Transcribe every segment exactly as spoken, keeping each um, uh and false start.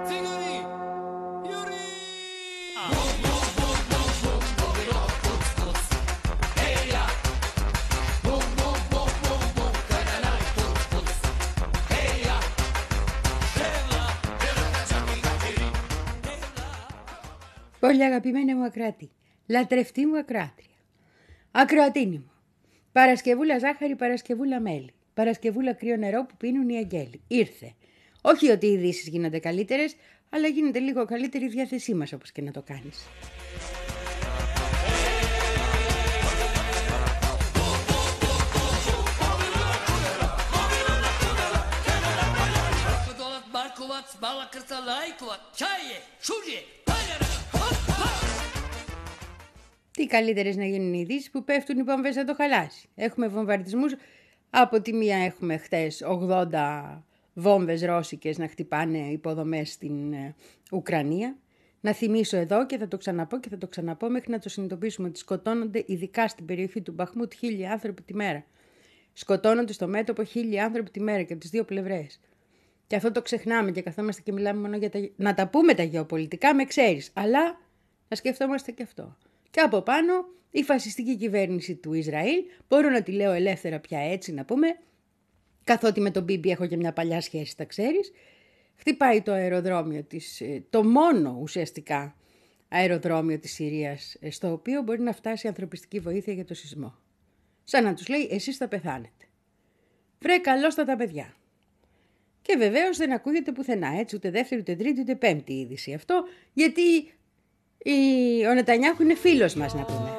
Πολύ αγαπημένη μου ακράτη, λατρευτή μου ακράτρια, ακροατίνη μου, Παρασκευούλα ζάχαρη, Παρασκευούλα μέλι, Παρασκευούλα κρύο νερό που πίνουν οι αγγέλοι. Ήρθε. Όχι ότι οι ειδήσεις γίνονται καλύτερες, αλλά γίνεται λίγο καλύτερη η διάθεσή μας, όπως και να το κάνεις. Τι καλύτερες να γίνουν οι ειδήσεις που πέφτουν οι βόμβες να το χαλάσει. Έχουμε βομβαρδισμούς. Από τη μία έχουμε χτες ογδόντα βόμβες ρώσικες να χτυπάνε υποδομές στην Ουκρανία. Να θυμίσω εδώ και θα το ξαναπώ και θα το ξαναπώ μέχρι να το συνειδητοποιήσουμε ότι σκοτώνονται ειδικά στην περιοχή του Μπαχμούτ χίλιοι άνθρωποι τη μέρα. Σκοτώνονται στο μέτωπο χίλιοι άνθρωποι τη μέρα και από τις δύο πλευρές. Και αυτό το ξεχνάμε και καθόμαστε και μιλάμε μόνο για τα... να τα πούμε τα γεωπολιτικά, με ξέρεις, αλλά να σκεφτόμαστε και αυτό. Και από πάνω η φασιστική κυβέρνηση του Ισραήλ, μπορώ να τη λέω ελεύθερα πια έτσι να πούμε, καθότι με τον Μπίμπι έχω και μια παλιά σχέση, τα ξέρεις, χτυπάει το αεροδρόμιο της, το μόνο ουσιαστικά αεροδρόμιο της Συρίας, στο οποίο μπορεί να φτάσει ανθρωπιστική βοήθεια για το σεισμό. Σαν να τους λέει, εσείς θα πεθάνετε. Βρε καλώς τα παιδιά. Και βεβαίως δεν ακούγεται πουθενά, έτσι, ούτε δεύτερη, ούτε τρίτη, ούτε πέμπτη είδηση αυτό, γιατί η... ο Νετανιάχου είναι φίλος μας, να πούμε.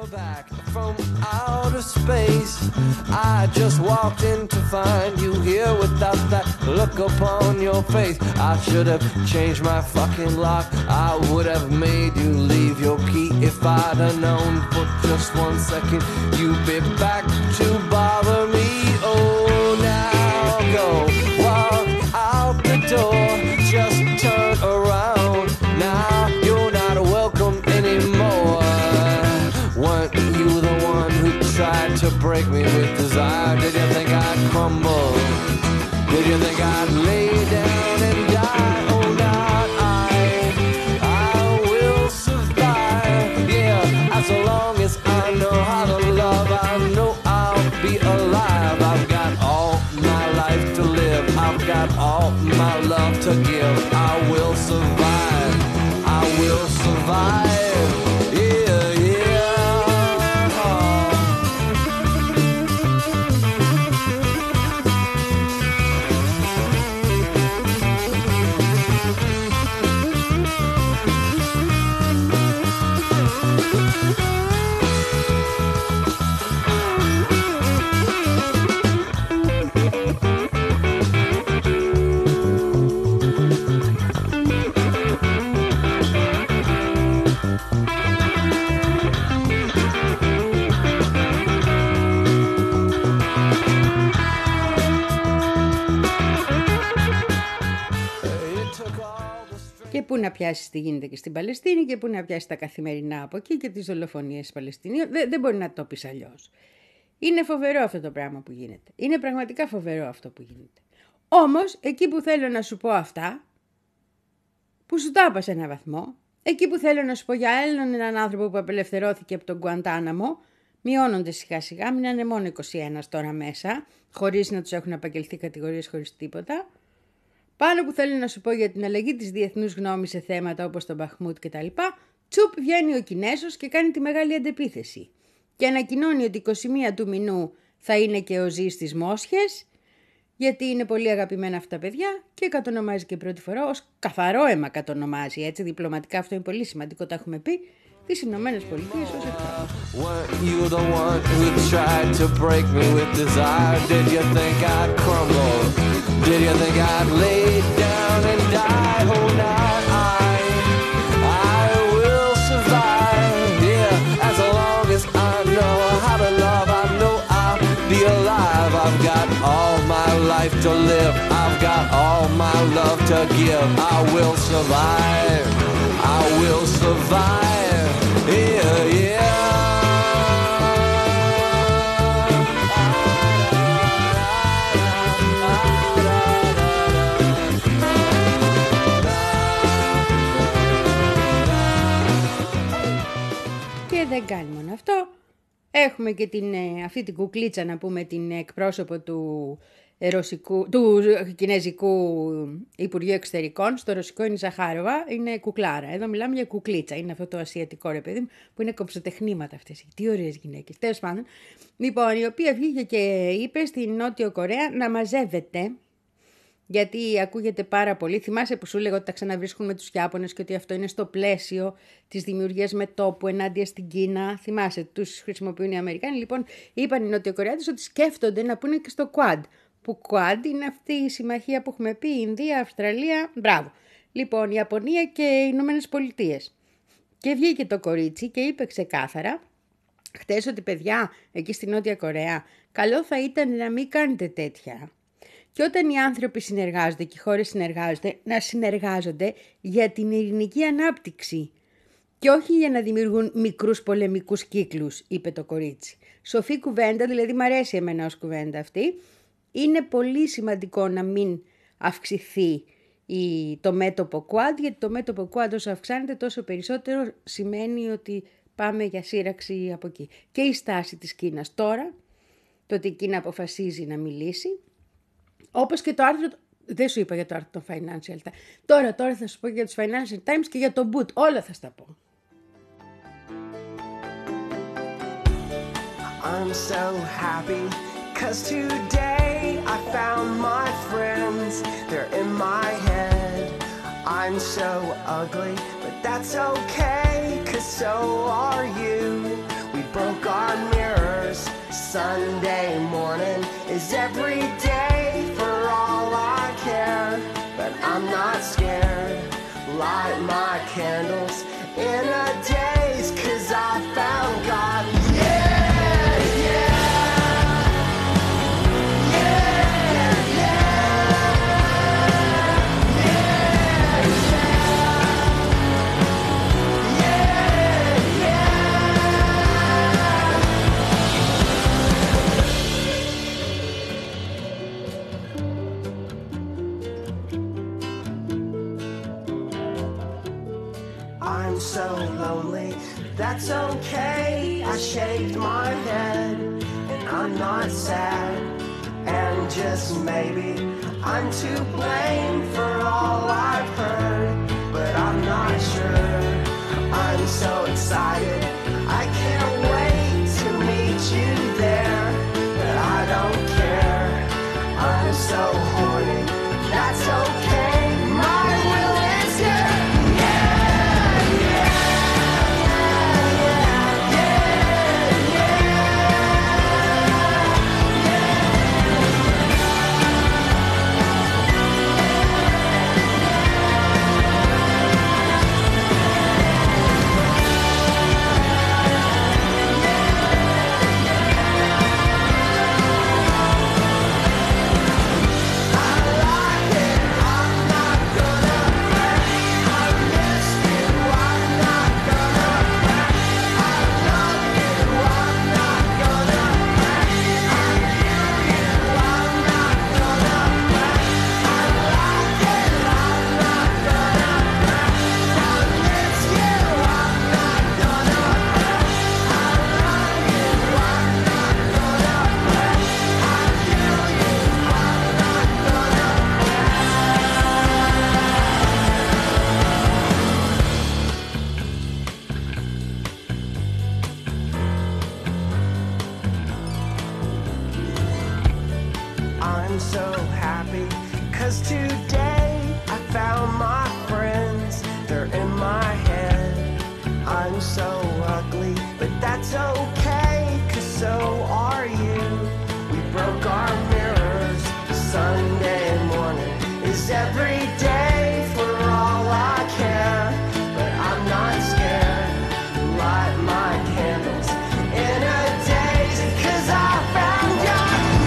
Just turn around now. You're not welcome anymore. Weren't you the one who tried to break me with desire? Did you think I'd crumble? Did you think I'd lay down and die? Oh, not I. I will survive. Yeah, as long as I know how to love, I know I'll be alive. I've got all my life to live. I've got all my love to give. I will survive. I will survive. Yeah, yeah. Και πού να πιάσει τι γίνεται και στην Παλαιστίνη και πού να πιάσει τα καθημερινά από εκεί και τις δολοφονίες Παλαιστινίων. Δεν, δεν μπορεί να το πεις αλλιώς. Είναι φοβερό αυτό το πράγμα που γίνεται. Είναι πραγματικά φοβερό αυτό που γίνεται. Όμως, εκεί που θέλω να σου πω αυτά, που σου τα είπα σε έναν βαθμό, εκεί που θέλω να σου πω για άλλον έναν άνθρωπο που απελευθερώθηκε από τον Γκουαντάναμο, μειώνονται σιγά σιγά, μείνανε μόνο είκοσι ένα τώρα μέσα, χωρίς να τους έχουν απαγγελθεί κατηγορίες, χωρίς τίποτα. Πάνω που θέλω να σου πω για την αλλαγή της διεθνούς γνώμης σε θέματα όπως το Μπαχμούτ και τα λοιπά, τσουπ βγαίνει ο Κινέζος και κάνει τη μεγάλη αντεπίθεση. Και ανακοινώνει ότι εικοστή πρώτη του μηνού θα είναι και ο Ζή στις Μόσχες, γιατί είναι πολύ αγαπημένα αυτά τα παιδιά και κατονομάζει και πρώτη φορά ως καθαρό αίμα κατονομάζει, έτσι διπλωματικά αυτό είναι πολύ σημαντικό, τα έχουμε πει, τις Ηνωμένες Πολιτείες ως εχθρό. Did you think I'd lay down and die? Oh, not I. I will survive. Yeah, as long as I know how to love, I know I'll be alive. I've got all my life to live. I've got all my love to give. I will survive. I will survive. Yeah, yeah. δεν κάνει μόνο αυτό. Έχουμε και την, αυτή την κουκλίτσα, να πούμε, την εκπρόσωπο του, ρωσικού, του Κινέζικου Υπουργείου Εξωτερικών. Στο ρωσικό είναι η Ζαχάροβα, είναι κουκλάρα. Εδώ μιλάμε για κουκλίτσα. Είναι αυτό το ασιατικό, ρε παιδί μου, που είναι κομψοτεχνήματα αυτές. Τι ωραίες γυναίκες. Τέλος πάντων. Λοιπόν, η οποία βγήκε και είπε στην Νότιο Κορέα να μαζεύεται. Γιατί ακούγεται πάρα πολύ. Θυμάσαι που σου λέγω ότι τα ξαναβρίσκουν με τους Ιάπωνες και ότι αυτό είναι στο πλαίσιο της δημιουργίας μετώπου ενάντια στην Κίνα. Θυμάσαι, τους χρησιμοποιούν οι Αμερικάνοι. Λοιπόν, είπαν οι Νοτιοκορεάτες ότι σκέφτονται να πούνε και στο Quad. Που Quad είναι αυτή η συμμαχία που έχουμε πει, Ινδία, Αυστραλία, μπράβο. Λοιπόν, η Ιαπωνία και οι Ηνωμένες Πολιτείες. Και βγήκε το κορίτσι και είπε ξεκάθαρα χτες ότι, παιδιά, εκεί στη Νότια Κορέα, καλό θα ήταν να μην κάνετε τέτοια. Και όταν οι άνθρωποι συνεργάζονται και οι χώρες συνεργάζονται, να συνεργάζονται για την ειρηνική ανάπτυξη και όχι για να δημιουργούν μικρούς πολεμικούς κύκλους, είπε το κορίτσι. Σοφή κουβέντα, δηλαδή μ' αρέσει εμένα ως κουβέντα αυτή. Είναι πολύ σημαντικό να μην αυξηθεί η, το μέτωπο Quad, γιατί το μέτωπο Quad όσο αυξάνεται τόσο περισσότερο σημαίνει ότι πάμε για σύραξη από εκεί. Και η στάση της Κίνας τώρα, το ότι η Κίνα αποφασίζει να μιλήσει, όπως και το άρθρο, δεν σου είπα για το άρθρο των Financial Times. Τώρα, τώρα θα σου πω για τους Financial Times και για το Boot. Όλα θα στα πω. I'm so happy, cause today I found my friends. They're in my head. I'm so ugly, but that's okay, cause so are you. We broke our mirrors. Sunday morning is every day. But I'm not scared. Light my candles in a daze, cause I found God. Yeah, yeah. Yeah, yeah. Yeah, yeah. Yeah, I'm so lonely, that's okay. I shake my head, and I'm not sad. And just maybe I'm to blame for all I've heard, but I'm not sure. I'm so excited, I can't wait to meet you there. But I don't care, I'm so horny, that's okay. My will is here. I'm so happy, cause today I found my friends. They're in my head. I'm so ugly, but that's okay, cause so are you. We broke our mirrors. Sunday morning is every day for all I care. But I'm not scared. Light my candles in a daze, cause I found you.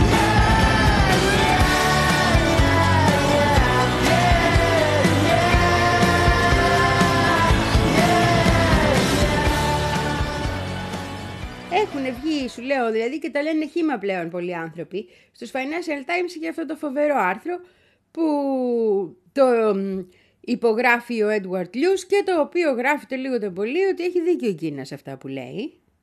Έχουν βγει, σου λέω δηλαδή, και τα λένε χύμα πλέον πολλοί άνθρωποι στους Financial Times για αυτό το φοβερό άρθρο που το υπογράφει ο Edward Luce και το οποίο γράφεται λίγο το πολύ ότι έχει δίκιο η Κίνα σε αυτά που λέει.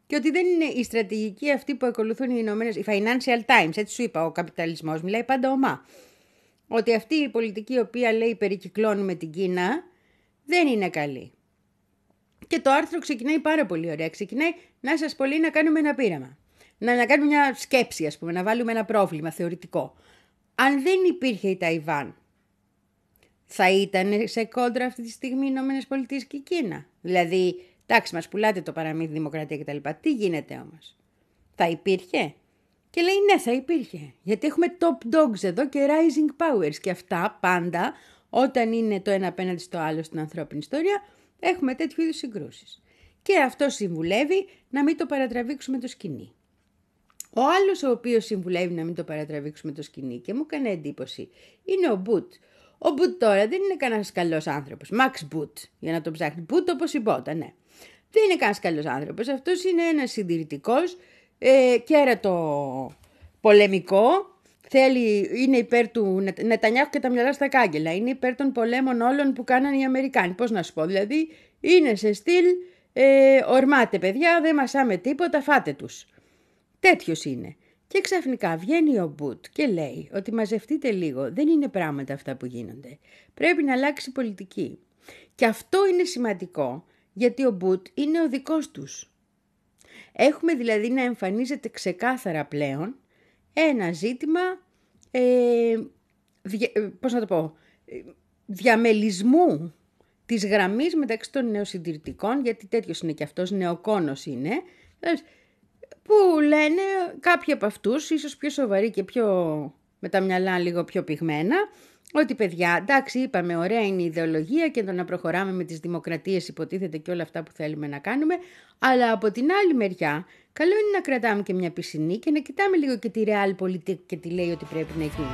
και ότι δεν είναι η στρατηγική αυτή που ακολουθούν οι Ηνωμένες, οι Financial Times, έτσι σου είπα, ο καπιταλισμός μιλάει πάντα ομά. Ότι αυτή η πολιτική η οποία λέει περικυκλώνουμε την Κίνα δεν είναι καλή. Και το άρθρο ξεκινάει πάρα πολύ ωραία. Ξεκινάει να σας πολύ να κάνουμε ένα πείραμα. Να, να κάνουμε μια σκέψη, ας πούμε, να βάλουμε ένα πρόβλημα θεωρητικό. Αν δεν υπήρχε η Ταϊβάν, θα ήταν σε κόντρα αυτή τη στιγμή οι Ηνωμένες Πολιτείες και η Κίνα. Δηλαδή, εντάξει, μας πουλάτε το παραμύθι δημοκρατία κτλ. Τι γίνεται όμως? Θα υπήρχε? Και λέει ναι, θα υπήρχε. Γιατί έχουμε top dogs εδώ και rising powers. Και αυτά πάντα, όταν είναι το ένα απέναντι στο άλλο στην ανθρώπινη ιστορία, έχουμε τέτοιου είδους συγκρούσεις. Και αυτό συμβουλεύει να μην το παρατραβήξουμε το σκηνή. Ο άλλος ο οποίος συμβουλεύει να μην το παρατραβήξουμε το σκηνή και μου έκανε εντύπωση είναι ο Μπουτ. Ο Μπουτ τώρα δεν είναι κανένας καλός άνθρωπος. Max Μπουτ, για να το ψάχνει. Μπουτ όπως η μπότα, ναι. Δεν είναι κανένας καλός άνθρωπος. Αυτός είναι ένας συντηρητικός, ε, κέρατο πολεμικό. Θέλει, είναι υπέρ του Νετανιάχου και τα μυαλά στα κάγκελα. Είναι υπέρ των πολέμων όλων που κάνανε οι Αμερικάνοι. Πώς να σου πω, δηλαδή είναι σε στυλ ε, ορμάτε παιδιά, δεν μασάμε τίποτα, φάτε τους. Τέτοιος είναι. Και ξαφνικά βγαίνει ο Μπουτ και λέει ότι μαζευτείτε λίγο, δεν είναι πράγματα αυτά που γίνονται. Πρέπει να αλλάξει πολιτική. Και αυτό είναι σημαντικό, γιατί ο Μπουτ είναι ο δικός τους. Έχουμε δηλαδή να εμφανίζεται ξεκάθαρα πλέον ένα ζήτημα, ε, δια, πώς να το πω, διαμελισμού της γραμμής μεταξύ των νεοσυντηρητικών, γιατί τέτοιος είναι και αυτός, νεοκόνος είναι, που λένε κάποιοι από αυτούς, ίσως πιο σοβαροί και πιο με τα μυαλά λίγο πιο πυγμένα, ότι παιδιά, εντάξει, είπαμε, ωραία είναι η ιδεολογία και το να προχωράμε με τις δημοκρατίες υποτίθεται και όλα αυτά που θέλουμε να κάνουμε, αλλά από την άλλη μεριά, καλό είναι να κρατάμε και μια πισινή και να κοιτάμε λίγο και τη Realpolitik και τι λέει ότι πρέπει να γίνει.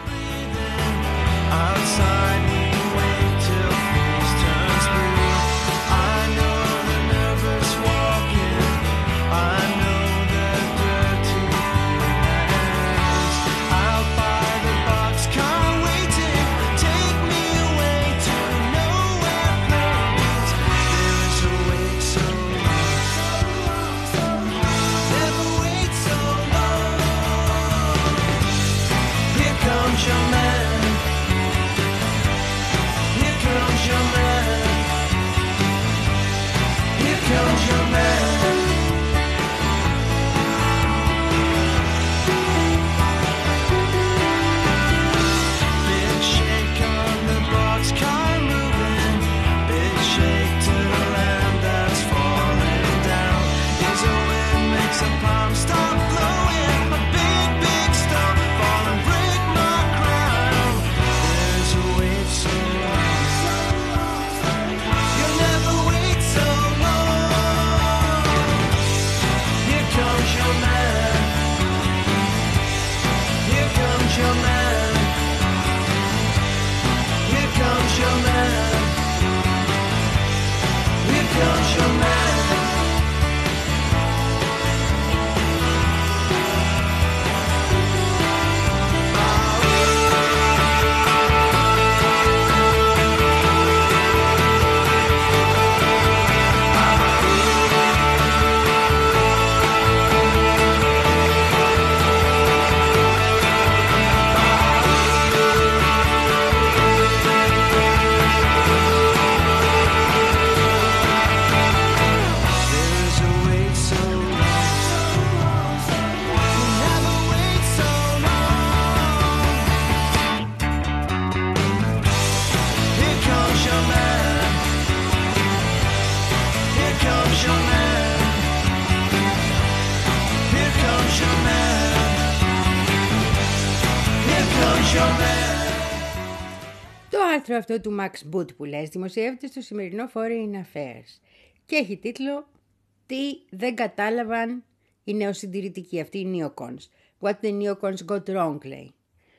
Το άρθρο αυτό του Max Boot που λες δημοσιεύεται στο σημερινό Foreign Affairs και έχει τίτλο «Τι δεν κατάλαβαν οι νεοσυντηρητικοί, αυτοί οι neocons. What the neocons got wrong», λέει.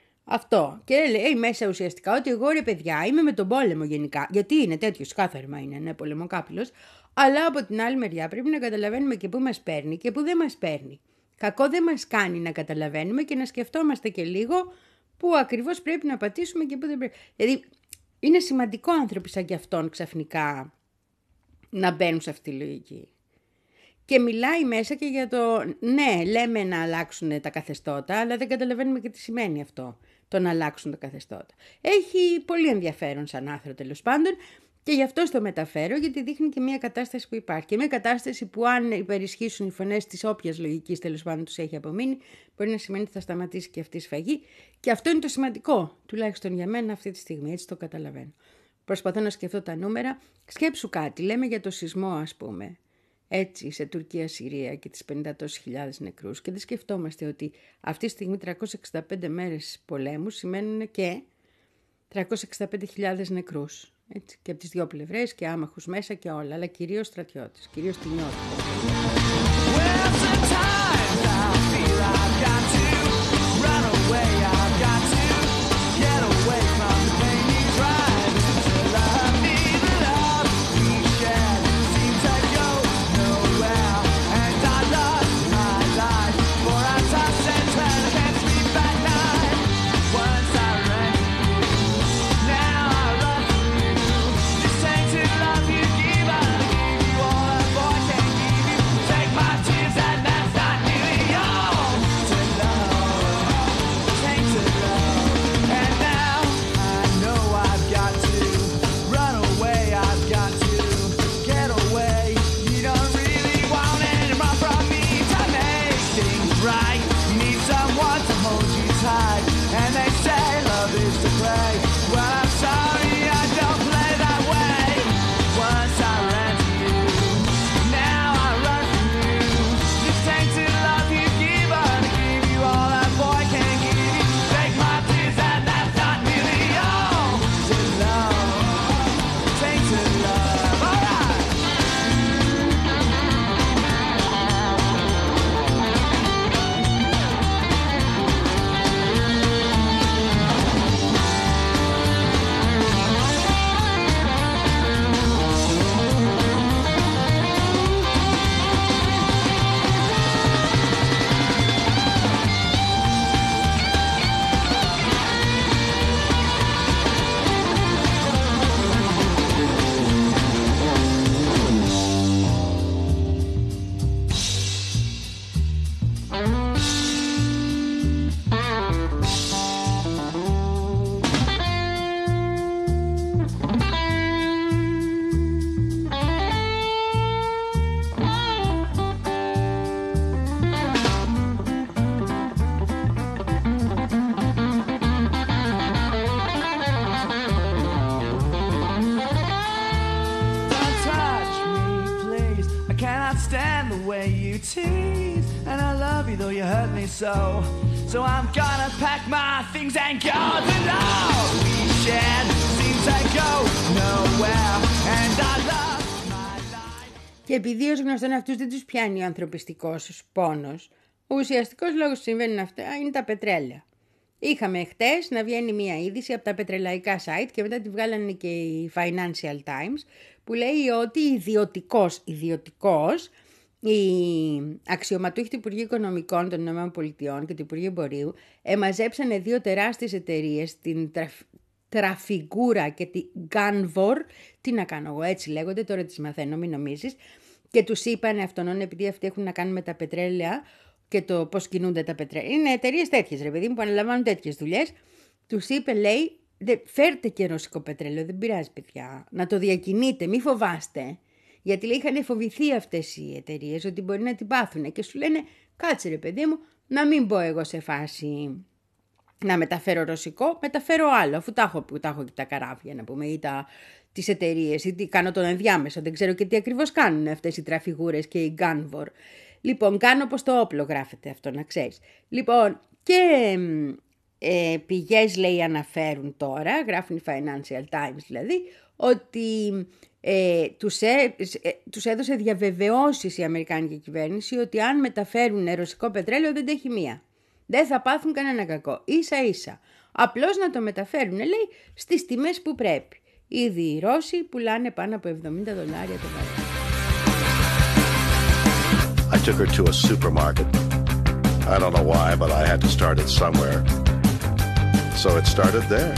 Αυτό. Και λέει μέσα ουσιαστικά ότι εγώ ρε παιδιά είμαι με τον πόλεμο γενικά. Γιατί είναι τέτοιος, κάθαρμα είναι, ναι, πολεμοκάπηλος. Αλλά από την άλλη μεριά πρέπει να καταλαβαίνουμε και πού μας παίρνει και πού δεν μας παίρνει. Κακό δεν μας κάνει να καταλαβαίνουμε και να σκεφτόμαστε και λίγο πού ακριβώς πρέπει να πατήσουμε και πού δεν πρέπει. Δηλαδή είναι σημαντικό άνθρωποι σαν κι αυτόν ξαφνικά να μπαίνουν σε αυτή τη λογική. Και μιλάει μέσα και για το, ναι, λέμε να αλλάξουν τα καθεστώτα, αλλά δεν καταλαβαίνουμε και τι σημαίνει αυτό, το να αλλάξουν τα καθεστώτα. Έχει πολύ ενδιαφέρον σαν άρθρο τέλος πάντων και γι' αυτό το μεταφέρω, γιατί δείχνει και μια κατάσταση που υπάρχει. Και μια κατάσταση που αν υπερισχύσουν οι φωνές της όποιας λογικής τέλος πάντων τους έχει απομείνει, μπορεί να σημαίνει ότι θα σταματήσει και αυτή η σφαγή. Και αυτό είναι το σημαντικό, τουλάχιστον για μένα αυτή τη στιγμή, έτσι το καταλαβαίνω. Προσπαθώ να σκεφτώ τα νούμερα. Σκέψου κάτι, λέμε για το σεισμό ας πούμε. Έτσι, σε Τουρκία, Συρία και τις πενήντα τόσες χιλιάδες νεκρούς και δεν σκεφτόμαστε ότι αυτή τη στιγμή τριακόσιες εξήντα πέντε μέρες πολέμου σημαίνουν και τριακόσιες εξήντα πέντε χιλιάδες νεκρούς. Έτσι, και από τις δύο πλευρές και άμαχους μέσα και όλα, αλλά κυρίως στρατιώτες, κυρίως την νιώθω. So, so I'm gonna pack my things and go. The love we shared seems to go nowhere, and I love my life. Και επειδή ως γνωστόν αυτούς δεν τους πιάνει ο ανθρωπιστικός πόνος, ο ουσιαστικός λόγος που συμβαίνουν αυτά είναι τα πετρέλαια. Είχαμε χτες να βγαίνει μια είδηση από τα πετρελαϊκά site και μετά τη βγάλανε και η Financial Times που λέει ότι ιδιωτικός, ιδιωτικός οι αξιωματούχοι του Υπουργείου Οικονομικών των ΗΠΑ και του Υπουργείου Εμπορίου εμαζέψανε δύο τεράστιες εταιρείες, την Trafigura και την Gunvor. Τι να κάνω εγώ, έτσι λέγονται, τώρα τις μαθαίνω, μην νομίζεις. Και τους είπανε αυτόν, επειδή αυτοί έχουν να κάνουν με τα πετρέλαια και το πώς κινούνται τα πετρέλαια. Είναι εταιρείες τέτοιες, ρε παιδί μου, που αναλαμβάνουν τέτοιες δουλειές. Τους είπε, λέει, φέρτε και ρωσικό πετρέλαιο, δεν πειράζει, παιδιά, να το διακινείτε, μη φοβάστε. Γιατί λέει είχαν φοβηθεί αυτές οι εταιρείες ότι μπορεί να την πάθουν και σου λένε κάτσε ρε παιδί μου να μην μπω εγώ σε φάση να μεταφέρω ρωσικό, μεταφέρω άλλο αφού τα έχω, που τα έχω και τα καράβια να πούμε ή τα, τις εταιρείες ή τι, κάνω τον ενδιάμεσο, δεν ξέρω και τι ακριβώς κάνουν αυτές οι Trafigures και οι Gunvor. Λοιπόν, κάνω πως το όπλο γράφεται αυτό να ξέρεις. Λοιπόν και ε, πηγές λέει αναφέρουν τώρα, γράφουν οι Financial Times δηλαδή, ότι ε, τους, έ, ε, τους έδωσε διαβεβαιώσεις η αμερικάνικη κυβέρνηση ότι αν μεταφέρουν ρωσικό πετρέλαιο δεν έχει μία. Δεν θα πάθουν κανένα κακό. Ίσα ίσα. Απλώς να το μεταφέρουν, λέει, στις τιμές που πρέπει. Ήδη οι Ρώσοι πουλάνε πάνω από εβδομήντα δολάρια το βάρος. I took her to a supermarket. I don't know why, but I had to start it somewhere. So it started there.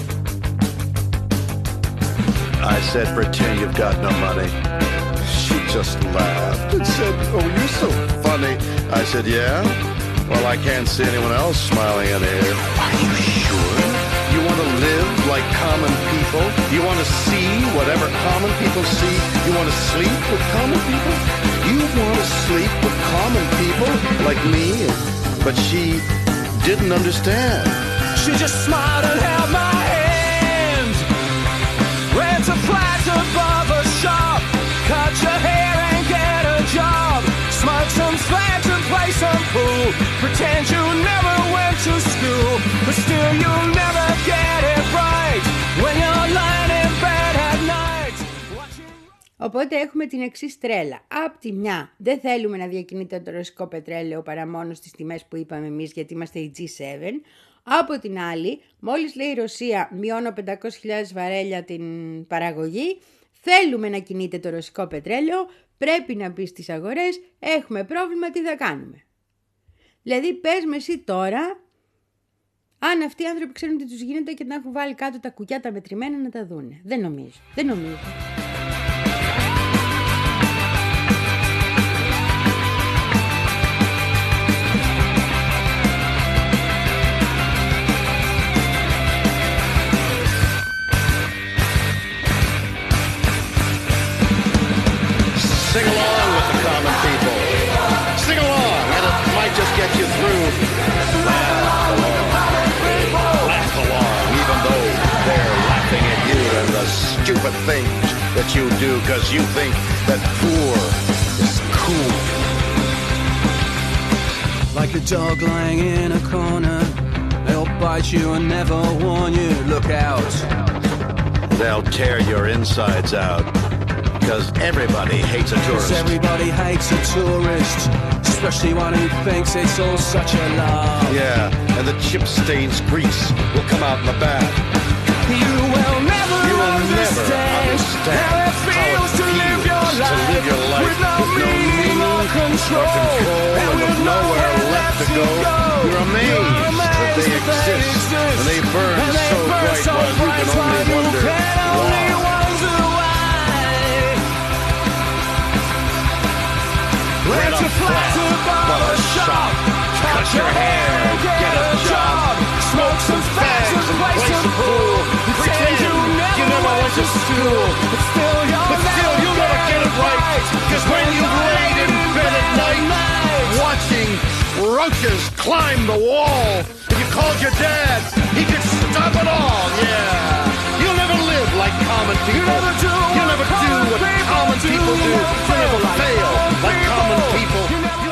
I said, pretend you've got no money. She just laughed and said, "Oh, you're so funny." I said, "Yeah? Well, I can't see anyone else smiling in here." "Are you sure? You want to live like common people? You want to see whatever common people see? You want to sleep with common people? You want to sleep with common people like me?" But she didn't understand. She just smiled and held my hand. Ran to flats above a shop. Cut your hair and get a job. Smoke some slabs and play some pool. Pretend you never went to school. But still you'll never get it right when you're lying in bed at night. Οπότε έχουμε την εξής τρέλα. Απ' τη μια δεν θέλουμε να διακινείται το ρωσικό πετρέλαιο παρά μόνο στις τιμές που είπαμε εμείς γιατί είμαστε η τζι σέβεν. Από την άλλη, μόλις λέει η Ρωσία μειώνω πεντακόσιες χιλιάδες βαρέλια την παραγωγή, θέλουμε να κινείται το ρωσικό πετρέλαιο, πρέπει να μπει στις αγορές, έχουμε πρόβλημα, τι θα κάνουμε. Δηλαδή πες με εσύ τώρα, αν αυτοί οι άνθρωποι ξέρουν τι τους γίνεται και να έχουν βάλει κάτω τα κουκιά τα μετρημένα να τα δούνε. Δεν νομίζω, δεν νομίζω. Sing along with the common people. Sing along, and it might just get you through. Laugh along. Laugh along, even though they're laughing at you and the stupid things that you do because you think that poor is cool. Like a dog lying in a corner, they'll bite you and never warn you. Look out. They'll tear your insides out. Because everybody hates a tourist. Because everybody hates a tourist, especially one who thinks it's all such a lie. Yeah, and the chip stains grease will come out in the bath. You will never you will understand, never understand how it feels how it to, live your, feels life to live your life with no with meaning no or control, or control and with nowhere left to go. go. You're amazed, You're amazed that they exist, exist, and they burn and they so burn bright, so bright you can only wonder why. Rent a flat above a shop. Cut your hair, get a job. Smoke some fags and play some pool. Pretend you never went to school. But still you'll never get it right. Cause when you laid in bed at night, watching roaches climb the wall, if you called your dad, he could stop it all, yeah. You'll never live like common people. You never do, You'll never do what common people do. You'll never fail like common people.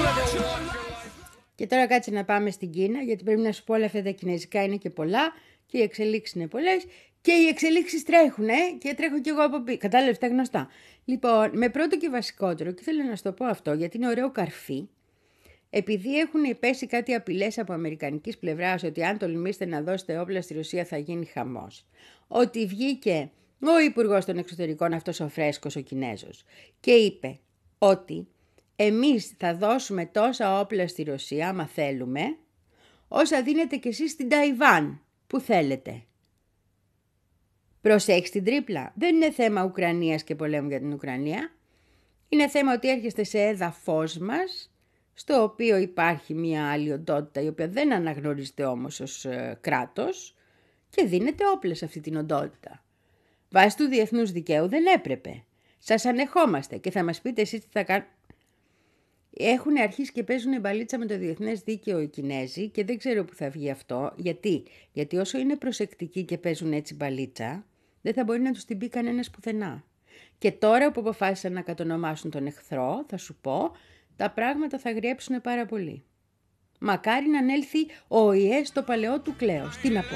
Και τώρα κάτσε να πάμε στην Κίνα, γιατί πρέπει να σου πω όλα αυτά τα κινέζικα είναι και πολλά και οι εξελίξεις είναι πολλές και οι εξελίξεις τρέχουν και τρέχω κι εγώ από πίσω. Κατάλαβες τα γνωστά. Λοιπόν, με πρώτο και βασικότερο, και θέλω να σου το πω αυτό γιατί είναι ωραίο καρφί, επειδή έχουν πέσει κάτι απειλές από αμερικανικής πλευράς ότι αν τολμήσετε να δώσετε όπλα στη Ρωσία θα γίνει χαμός. Ότι βγήκε ο Υπουργός των Εξωτερικών, αυτός ο φρέσκος ο Κινέζος, και είπε ότι εμείς θα δώσουμε τόσα όπλα στη Ρωσία, άμα θέλουμε, όσα δίνετε κι εσείς στην Ταϊβάν, που θέλετε. Προσέξτε την τρίπλα. Δεν είναι θέμα Ουκρανίας και πολέμου για την Ουκρανία. Είναι θέμα ότι έρχεστε σε έδαφος μας, στο οποίο υπάρχει μια άλλη οντότητα, η οποία δεν αναγνωρίζεται όμως ως ε, κράτος, και δίνετε όπλα σε αυτή την οντότητα. Βάσει του διεθνούς δικαίου δεν έπρεπε. Σας ανεχόμαστε και θα μας πείτε εσείς τι θα κάνετε. Έχουν αρχίσει και παίζουν μπαλίτσα με το διεθνές δίκαιο οι Κινέζοι και δεν ξέρω που θα βγει αυτό. Γιατί, Γιατί όσο είναι προσεκτικοί και παίζουν έτσι μπαλίτσα, δεν θα μπορεί να τους την πει κανένας πουθενά. Και τώρα που αποφάσισαν να κατονομάσουν τον εχθρό, θα σου πω, τα πράγματα θα γριέψουν πάρα πολύ. Μακάρι να ανέλθει ο ΟΗΕ στο παλαιό του κλέος. Τι να πω.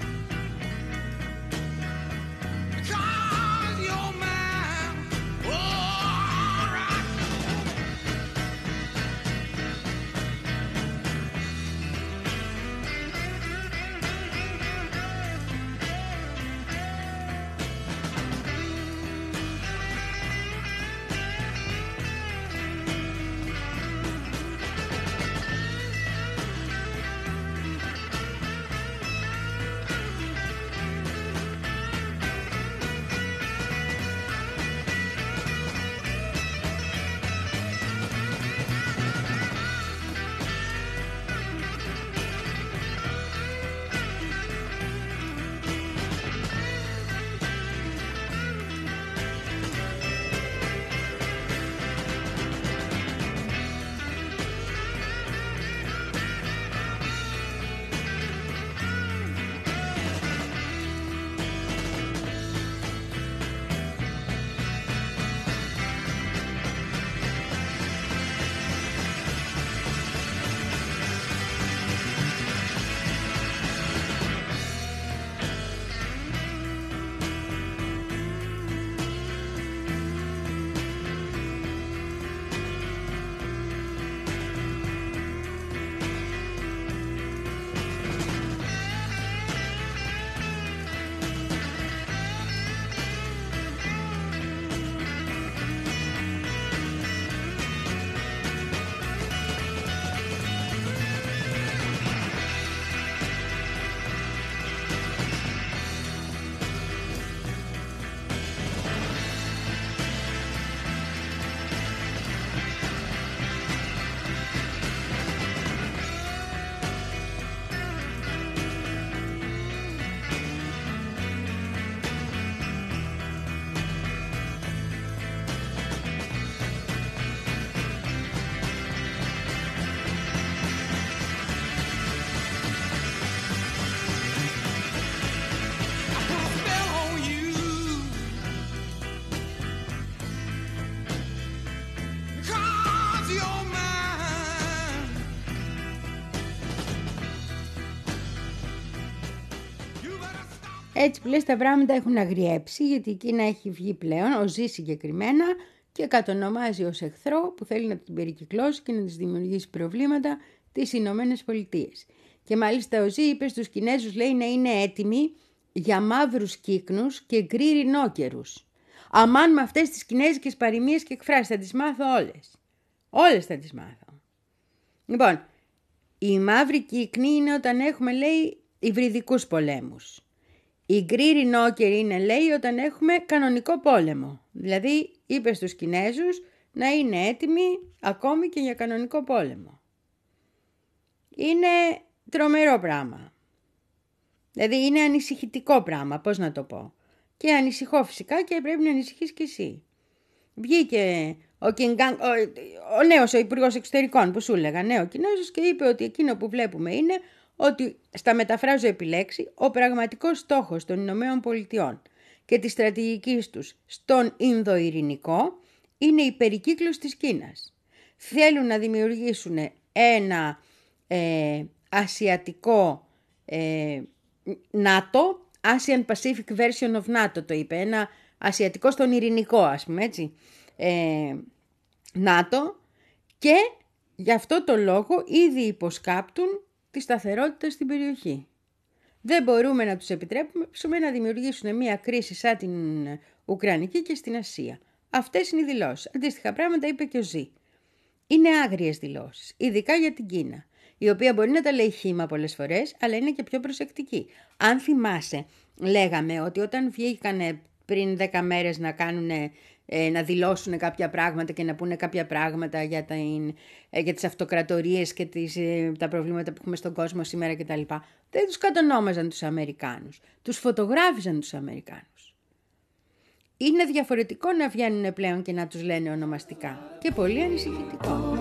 Oh! Έτσι που λες τα πράγματα έχουν αγριέψει, γιατί η Κίνα έχει βγει πλέον, ο Ζη συγκεκριμένα, και κατονομάζει ως εχθρό που θέλει να την περικυκλώσει και να της δημιουργήσει προβλήματα τις Ηνωμένες Πολιτείες. Και μάλιστα ο Ζη είπε στους Κινέζους, λέει, να είναι έτοιμοι για μαύρους κύκνους και γκρι ρινόκερους. Αμάν με αυτές τις κινέζικες παροιμίες και εκφράσεις, θα τις μάθω όλες. Όλες θα τις μάθω. Λοιπόν, η μαύρη κύκνη είναι όταν έχουμε, λέει, υβριδικούς πολέμους. Η γκρι ρινόκερη είναι, λέει, όταν έχουμε κανονικό πόλεμο. Δηλαδή, είπε στους Κινέζους να είναι έτοιμοι ακόμη και για κανονικό πόλεμο. Είναι τρομερό πράγμα. Δηλαδή, είναι ανησυχητικό πράγμα, πώς να το πω. Και ανησυχώ φυσικά και πρέπει να ανησυχείς κι εσύ. Βγήκε ο, Κινγκάν, ο, ο νέος ο Υπουργός Εξωτερικών που σου έλεγα, νέο Κινέζος, και είπε ότι εκείνο που βλέπουμε είναι ότι, στα μεταφράζω επιλέξει, ο πραγματικός στόχος των Ηνωμένων Πολιτειών και της στρατηγικής τους στον Ινδοειρηνικό είναι η περικύκλωση της Κίνας. Θέλουν να δημιουργήσουν ένα ε, ασιατικό ε, ΝΑΤΟ, Asian Pacific Version of NATO το είπε, ένα ασιατικό στον ειρηνικό, ας πούμε, έτσι, ε, ΝΑΤΟ, και γι' αυτό το λόγο ήδη υποσκάπτουν τη σταθερότητα στην περιοχή. Δεν μπορούμε να τους επιτρέψουμε να δημιουργήσουν μια κρίση σαν την Ουκρανική και στην Ασία. Αυτές είναι οι δηλώσεις. Αντίστοιχα πράγματα είπε και ο Ζη. Είναι άγριες δηλώσεις, ειδικά για την Κίνα, η οποία μπορεί να τα λέει χύμα πολλές φορές, αλλά είναι και πιο προσεκτική. Αν θυμάσαι, λέγαμε ότι όταν βγήκανε πριν δέκα μέρες να κάνουν, ε, να δηλώσουν κάποια πράγματα και να πούνε κάποια πράγματα για, τα, ε, για τις αυτοκρατορίες και τις, ε, τα προβλήματα που έχουμε στον κόσμο σήμερα κτλ. Δεν τους κατονόμαζαν τους Αμερικάνους, τους φωτογράφιζαν τους Αμερικάνους. Είναι διαφορετικό να βγαίνουν πλέον και να τους λένε ονομαστικά και πολύ ανησυχητικό.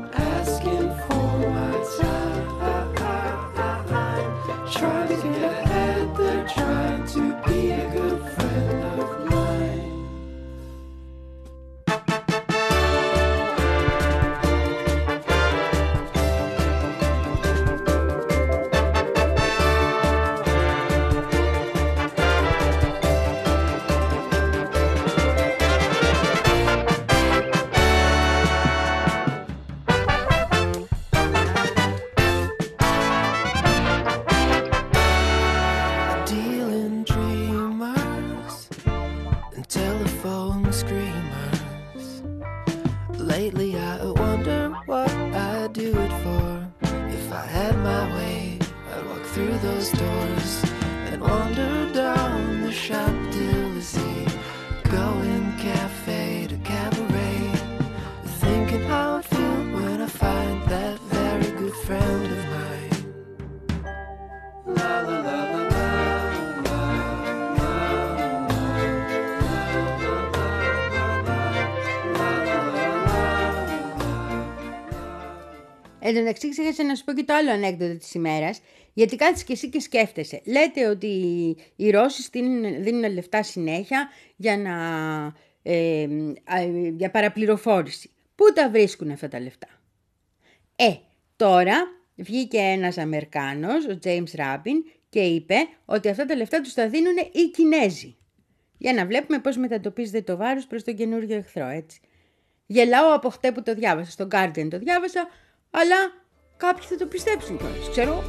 Εν τω μεταξύ, ξέχασα να σου πω και το άλλο ανέκδοτο της ημέρας, γιατί κάθεσαι και εσύ και σκέφτεσαι. Λέτε ότι οι Ρώσοι δίνουν λεφτά συνέχεια για, να, ε, για παραπληροφόρηση. Πού τα βρίσκουν αυτά τα λεφτά? Ε, τώρα βγήκε ένας Αμερικάνος, ο James Rabin, και είπε ότι αυτά τα λεφτά τους τα δίνουν οι Κινέζοι. Για να βλέπουμε πώς μετατοπίζεται το βάρος προς τον καινούργιο εχθρό, έτσι. Γελάω από χτε που το διάβασα, στο Guardian το διάβασα, αλλά κάποιοι θα το πιστέψουν κιόλας, ξέρω.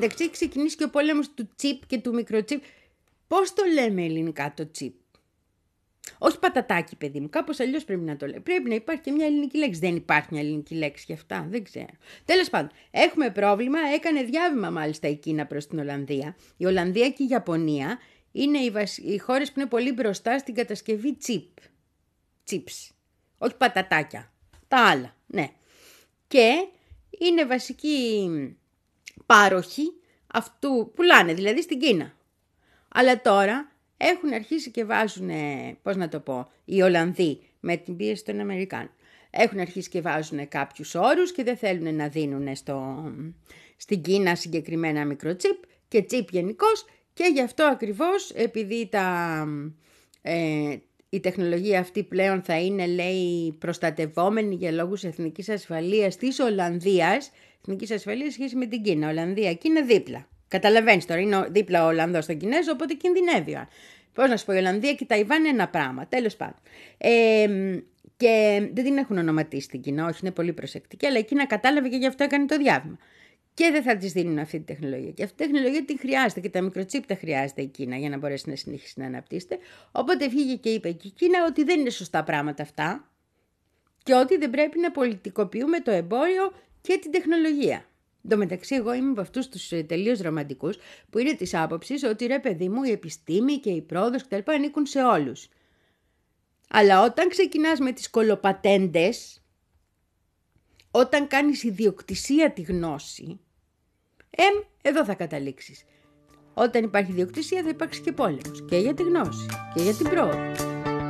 μεταξύ έχει ξεκινήσει και ο πόλεμος του τσιπ και του μικροτσιπ. Πώς το λέμε ελληνικά το τσιπ? Όχι πατατάκι, παιδί μου, κάπως αλλιώς πρέπει να το λέμε. Πρέπει να υπάρχει και μια ελληνική λέξη. Δεν υπάρχει μια ελληνική λέξη για αυτά, δεν ξέρω. Τέλος πάντων, έχουμε πρόβλημα. Έκανε διάβημα μάλιστα η Κίνα προς την Ολλανδία. Η Ολλανδία και η Ιαπωνία είναι οι, βασ... οι χώρες που είναι πολύ μπροστά στην κατασκευή τσιπ. Chips. Όχι πατατάκια. Τα άλλα, ναι. Και είναι βασική πάροχη αυτού, πουλάνε δηλαδή στην Κίνα. Αλλά τώρα έχουν αρχίσει και βάζουν, πώς να το πω, οι Ολλανδοί με την πίεση των Αμερικάνων. Έχουν αρχίσει και βάζουν κάποιους όρους και δεν θέλουν να δίνουν στο, στην Κίνα συγκεκριμένα μικροτσίπ και τσίπ γενικώς, και γι' αυτό ακριβώς, επειδή τα, ε, η τεχνολογία αυτή πλέον θα είναι, λέει, προστατευόμενη για λόγους εθνικής ασφαλείας της Ολλανδίας, εθνικής ασφαλείας σχέση με την Κίνα. Ολλανδία, Κίνα δίπλα. Καταλαβαίνεις τώρα, είναι δίπλα ο Ολλανδός στον Κινέζο, οπότε κινδυνεύει. Πώς να σου πω, η Ολλανδία και η Ταϊβάν είναι ένα πράγμα, τέλος πάντων. Ε, και δεν την έχουν ονοματίσει την Κίνα, όχι, είναι πολύ προσεκτική, αλλά η Κίνα κατάλαβε και γι' αυτό έκανε το διάβημα. Και δεν θα της δίνουν αυτή τη τεχνολογία. Και αυτή τη τεχνολογία την χρειάζεται και τα μικροτσίπ τα χρειάζεται η Κίνα για να μπορέσει να συνεχίσει να αναπτύσσεται. Οπότε βγήκε και είπε και η Κίνα ότι δεν είναι σωστά πράγματα αυτά και ότι δεν πρέπει να πολιτικοποιούμε το εμπόριο και την τεχνολογία. Εν τω μεταξύ, εγώ είμαι από αυτούς τους τελείως ρομαντικούς που είναι της άποψης ότι, ρε παιδί μου, η επιστήμη και η πρόοδος κτλ. Ανήκουν σε όλους. Αλλά όταν ξεκινάς με τις κολοπατέντες, όταν κάνεις ιδιοκτησία τη γνώση, εμ, εδώ θα καταλήξεις. Όταν υπάρχει ιδιοκτησία θα υπάρξει και πόλεμος. Και για τη γνώση και για την πρόοδο.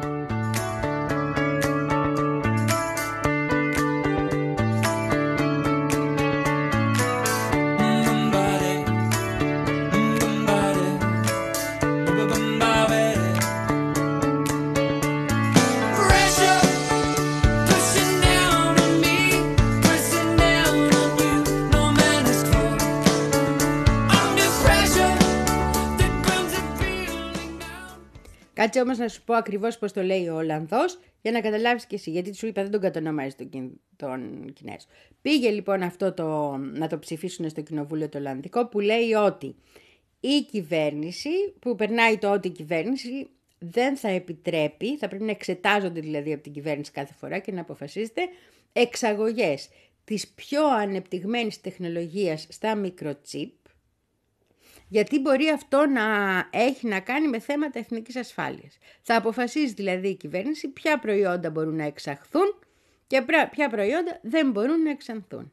Κάτσε όμως να σου πω ακριβώς πώς το λέει ο Ολλανδός, για να καταλάβεις και εσύ, γιατί σου είπα δεν τον κατονομάζει τον, τον Κινέζο. Πήγε λοιπόν αυτό το, να το ψηφίσουν στο Κοινοβούλιο το Ολλανδικό, που λέει ότι η κυβέρνηση, που περνάει το ότι η κυβέρνηση δεν θα επιτρέπει, θα πρέπει να εξετάζονται δηλαδή από την κυβέρνηση κάθε φορά και να αποφασίζεται εξαγωγές της πιο ανεπτυγμένης τεχνολογίας στα μικροτσίπ, γιατί μπορεί αυτό να έχει να κάνει με θέματα εθνικής ασφάλειας. Θα αποφασίζει δηλαδή η κυβέρνηση ποια προϊόντα μπορούν να εξαχθούν και ποια προϊόντα δεν μπορούν να εξαχθούν.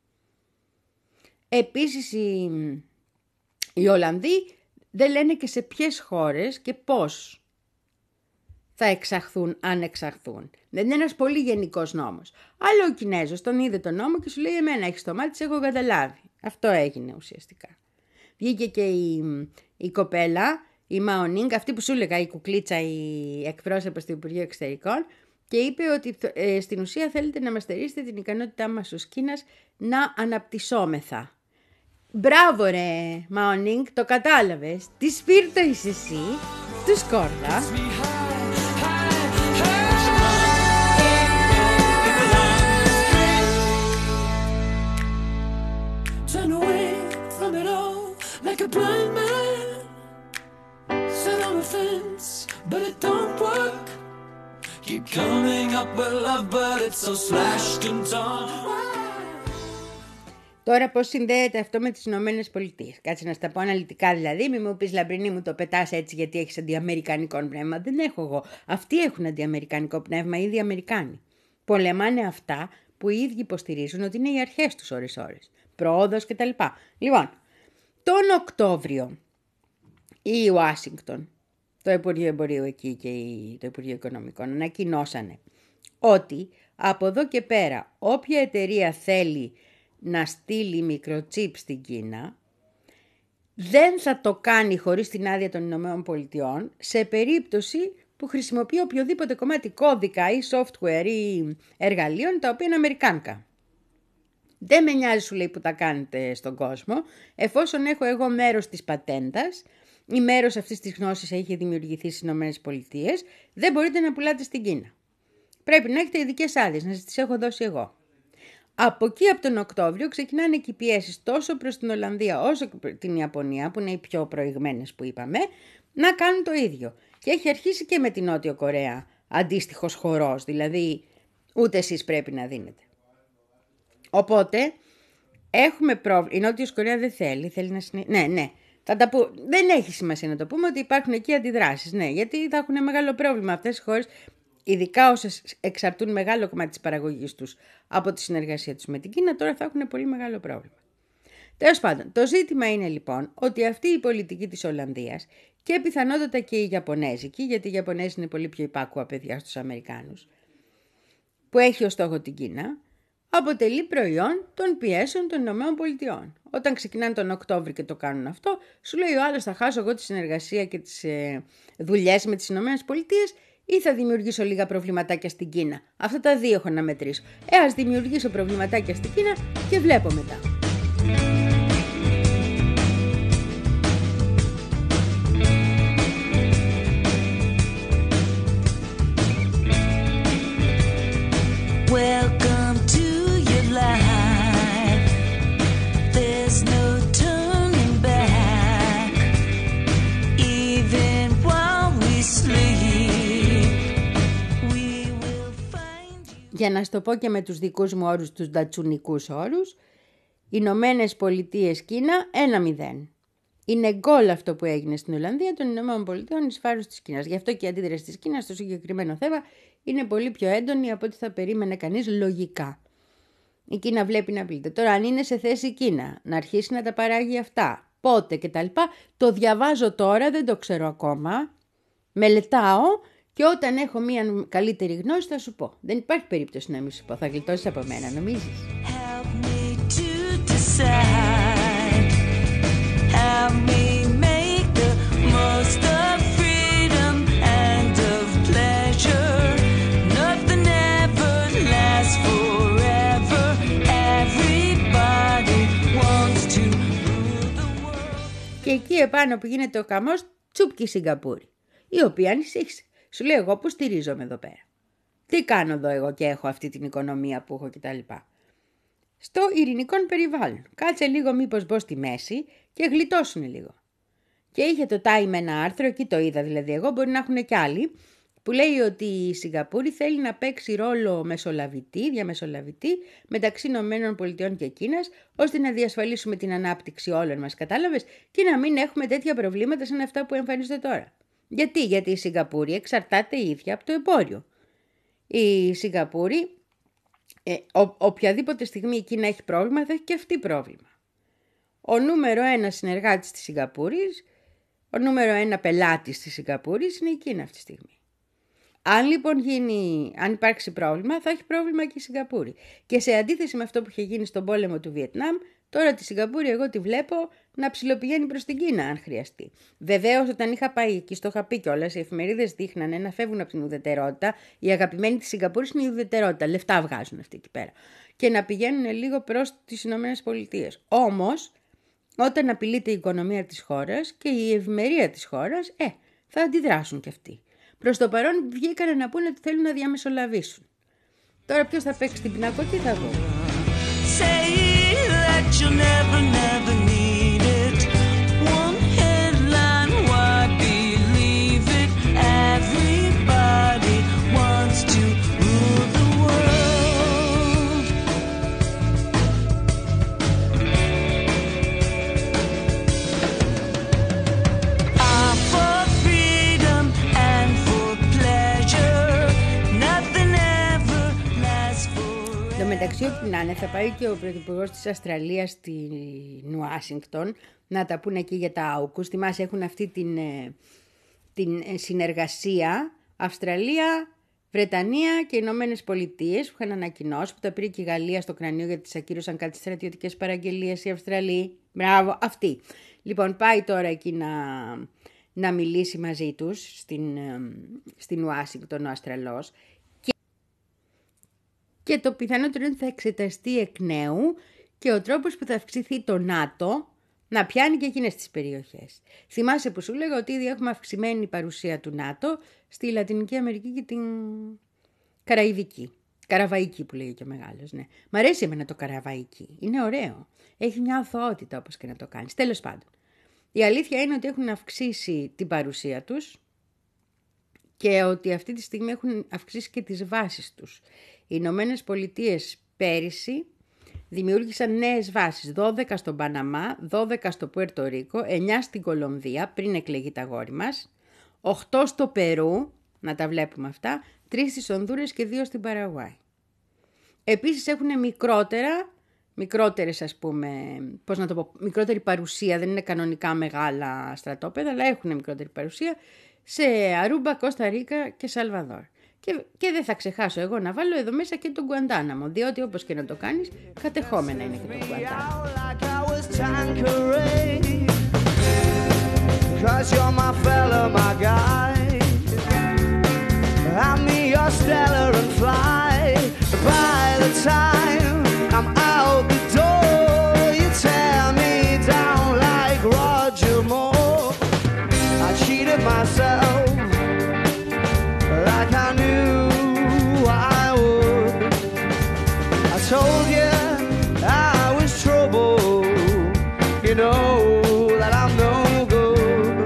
Επίσης οι, οι Ολλανδοί δεν λένε και σε ποιες χώρες και πώς θα εξαχθούν αν εξαχθούν. Δεν είναι ένας πολύ γενικός νόμος. Άλλο ο Κινέζος τον είδε τον νόμο και σου λέει εμένα έχεις το μάτι, έχω καταλάβει. Αυτό έγινε ουσιαστικά. Βγήκε και η, η κοπέλα, η Μαονίνγκ, αυτή που σου έλεγα, η κουκλίτσα, η εκπρόσωπος του Υπουργείου Εξωτερικών, και είπε ότι ε, στην ουσία θέλετε να μας στερήσετε την ικανότητά μας ως Κίνας να αναπτυσσόμεθα. Μπράβο ρε Μαονίνγκ, το κατάλαβες. Τι σπίρτο είσαι εσύ, του σκόρδα. Like a blind man, sat on the fence, but it don't work. Keep coming up with love, but it's so slashed and torn. Τώρα πώς συνδέεται αυτό με τις Ηνωμένες Πολιτείες? Κάτσε να στα πω αναλυτικά δηλαδή, μη μου πεις Λαμπρινή μου το πετάς έτσι γιατί έχεις αντιαμερικανικό πνεύμα. Δεν έχω εγώ. Αυτοί έχουν αντιαμερικανικό πνεύμα, ήδη Αμερικάνοι. Πολεμάνε αυτά που οι ίδιοι υποστηρίζουν ότι είναι οι αρχές τους ώρες-ώρες. Πρόοδος κτλ. Λοιπόν, τον Οκτώβριο η Ουάσιγκτον, το Υπουργείο Εμπορίου εκεί και το Υπουργείο Οικονομικών ανακοινώσανε ότι από εδώ και πέρα όποια εταιρεία θέλει να στείλει μικροτσίπ στην Κίνα δεν θα το κάνει χωρίς την άδεια των Ηνωμένων Πολιτειών σε περίπτωση που χρησιμοποιεί οποιοδήποτε κομμάτι κώδικα ή software ή εργαλείων τα οποία είναι αμερικάνικα. Δεν με νοιάζει, σου λέει, που τα κάνετε στον κόσμο, εφόσον έχω εγώ μέρος της πατέντας ή μέρος αυτής της γνώσης έχει δημιουργηθεί στις ΗΠΑ, δεν μπορείτε να πουλάτε στην Κίνα. Πρέπει να έχετε ειδικές άδειες, να σας τις έχω δώσει εγώ. Από εκεί από τον Οκτώβριο ξεκινάνε και οι πιέσεις τόσο προς την Ολλανδία όσο και προς την Ιαπωνία, που είναι οι πιο προηγμένες που είπαμε, να κάνουν το ίδιο. Και έχει αρχίσει και με την Νότιο Κορέα αντίστοιχος χορός, δηλαδή ούτε εσείς πρέπει να δίνετε. Οπότε έχουμε πρόβλημα. Η Νότιος Κορέα δεν θέλει, θέλει να συνεχίσει. Ναι, ναι. Θα τα που... Δεν έχει σημασία να το πούμε ότι υπάρχουν εκεί αντιδράσεις. Ναι, γιατί θα έχουν μεγάλο πρόβλημα αυτές οι χώρες, ειδικά όσες εξαρτούν μεγάλο κομμάτι της παραγωγής τους από τη συνεργασία τους με την Κίνα, τώρα θα έχουν πολύ μεγάλο πρόβλημα. Τέλος πάντων, το ζήτημα είναι λοιπόν ότι αυτή η πολιτική της Ολλανδίας και πιθανότατα και η Ιαπωνέζικη, γιατί οι Ιαπωνέζοι είναι πολύ πιο υπάκουα παιδιά στους Αμερικάνους, που έχει ως στόχο την Κίνα, αποτελεί προϊόν των πιέσεων των ΗΠΑ. Όταν ξεκινάνε τον Οκτώβριο και το κάνουν αυτό, σου λέει ο άλλος θα χάσω εγώ τη συνεργασία και τις ε, δουλειές με τις ΗΠΑ ή θα δημιουργήσω λίγα προβληματάκια στην Κίνα. Αυτά τα δύο έχω να μετρήσω. Ε, ας δημιουργήσω προβληματάκια στην Κίνα και βλέπω μετά. Welcome to your life. There's no turning back. Even while we sleep, we will find you. Για να στο πω και με τους δικούς μου όρους, τους ντατσουνικούς όρους, Ηνωμένες Πολιτείες Κίνα ένα μηδέν. Είναι γκολ αυτό που έγινε στην Ολλανδία των Ηνωμένων Πολιτειών εις βάρος της Κίνας. Γι' αυτό και η αντίδραση της Κίνας στο συγκεκριμένο θέμα είναι πολύ πιο έντονη από ό,τι θα περίμενε κανείς λογικά. Η Κίνα βλέπει να πλήττεται. Τώρα, αν είναι σε θέση η Κίνα να αρχίσει να τα παράγει αυτά, πότε κτλ., το διαβάζω τώρα, δεν το ξέρω ακόμα. Μελετάω και όταν έχω μια καλύτερη γνώση θα σου πω. Δεν υπάρχει περίπτωση να μην σου πω. Θα γλιτώσεις από μένα, νομίζεις? Help me to decide. Help me make the most of freedom and of pleasure. Nothing ever lasts forever. Everybody wants to rule the world. Και εκεί επάνω που γίνεται ο χαμός, τσούπκι η Σιγκαπούρη, η οποία ανησύχησε. Σου λέει εγώ που στηρίζομαι εδώ πέρα. Τι κάνω εδώ εγώ και έχω αυτή την οικονομία που έχω κτλ. Στο ειρηνικό περιβάλλον. Κάτσε λίγο μήπως μπω στη μέση και γλιτώσουν λίγο. Και είχε το Time ένα άρθρο, εκεί το είδα δηλαδή εγώ, μπορεί να έχουν κι άλλοι, που λέει ότι η Σιγκαπούρη θέλει να παίξει ρόλο μεσολαβητή, διαμεσολαβητή μεταξύ ΗΠΑ και Κίνας, ώστε να διασφαλίσουμε την ανάπτυξη όλων μας, κατάλαβες, και να μην έχουμε τέτοια προβλήματα σαν αυτά που εμφανίζονται τώρα. Γιατί, γιατί η Σιγκαπούρη εξαρτάται η ίδια από το εμπόριο. Η Σιγκαπούρη, ε, ο, οποιαδήποτε στιγμή η Κίνα έχει πρόβλημα, θα έχει και αυτή πρόβλημα. Ο νούμερο ένα συνεργάτης της Σιγκαπούρης, ο νούμερο ένα πελάτης της Σιγκαπούρης είναι η Κίνα αυτή τη στιγμή. Αν λοιπόν γίνει, αν υπάρξει πρόβλημα, θα έχει πρόβλημα και η Σιγκαπούρη. Και σε αντίθεση με αυτό που είχε γίνει στον πόλεμο του Βιετνάμ, τώρα τη Σιγκαπούρη εγώ τη βλέπω να ψιλοπηγαίνει προς την Κίνα αν χρειαστεί. Βεβαίως όταν είχα πάει εκεί, στο είχα πει κιόλας, οι εφημερίδες δείχνανε να φεύγουν από την ουδετερότητα. Η αγαπημένη της Σιγκαπούρης είναι η ουδετερότητα. Λεφτά βγάζουν αυτοί εκεί πέρα. Και να πηγαίνουν λίγο προς τις Ηνωμένες Πολιτείες. Όμως, όταν απειλείται η οικονομία της χώρας και η ευημερία της χώρας, ε, θα αντιδράσουν κι αυτοί. Προς το παρόν βγήκανε να πούνε ότι θέλουν να διαμεσολαβήσουν. Τώρα ποιος θα παίξει την πινακότη θα δω. Say that you'll never, never need it. One headline, why believe it? Everybody wants to rule the world. I'm for freedom and for pleasure. Nothing ever lasts forever. Στο μεταξύ, όπου να είναι, θα πάει και ο πρωθυπουργός της Αυστραλίας στην Ουάσιγκτον να τα πούνε εκεί για τα άουκους. Θυμάσαι, έχουν αυτή την, την συνεργασία Αυστραλία, Βρετανία και Ηνωμένες Πολιτείες που είχαν ανακοινώσει, που τα πήρε και η Γαλλία στο κρανίο γιατί τις ακύρωσαν κάτι στρατιωτικές παραγγελίες οι Αυστραλοί. Μπράβο, αυτή. Λοιπόν, πάει τώρα εκεί να, να μιλήσει μαζί τους στην, στην Ουάσιγκτον ο Αστραλός. Και το πιθανότερο είναι ότι θα εξεταστεί εκ νέου και ο τρόπος που θα αυξηθεί το ΝΑΤΟ να πιάνει και εκείνες τις περιοχές. Θυμάσαι που σου λέγα ότι ήδη έχουμε αυξημένη παρουσία του ΝΑΤΟ στη Λατινική Αμερική και την Καραϊβική. Καραβαϊκή που λέγει και ο μεγάλος, ναι. Μ' αρέσει εμένα το καραβαϊκή. Είναι ωραίο. Έχει μια αθωότητα όπως και να το κάνεις. Τέλος πάντων. Η αλήθεια είναι ότι έχουν αυξήσει την παρουσία τους και ότι αυτή τη στιγμή έχουν αυξήσει και τις βάσεις τους. Οι Ηνωμένες Πολιτείες πέρυσι δημιούργησαν νέες βάσεις, δώδεκα στον Παναμά, δώδεκα στο Πουέρτο Ρίκο, εννιά στην Κολομβία, πριν εκλεγεί τα αγόρι μας, οκτώ στο Περού, να τα βλέπουμε αυτά, τρεις στις Ονδούρες και δύο στην Παραγουάη. Επίσης έχουν μικρότερα, μικρότερες ας πούμε, πώς να το πω, μικρότερη παρουσία, δεν είναι κανονικά μεγάλα στρατόπεδα, αλλά έχουν μικρότερη παρουσία σε Αρούμπα, Κώστα Ρίκα και Σαλβαδόρ. Και, και δεν θα ξεχάσω εγώ να βάλω εδώ μέσα και τον Γκουαντάναμο, διότι όπως και να το κάνεις, κατεχόμενα είναι και το Γκουαντάναμο. Told you I was trouble, you know that I'm no good.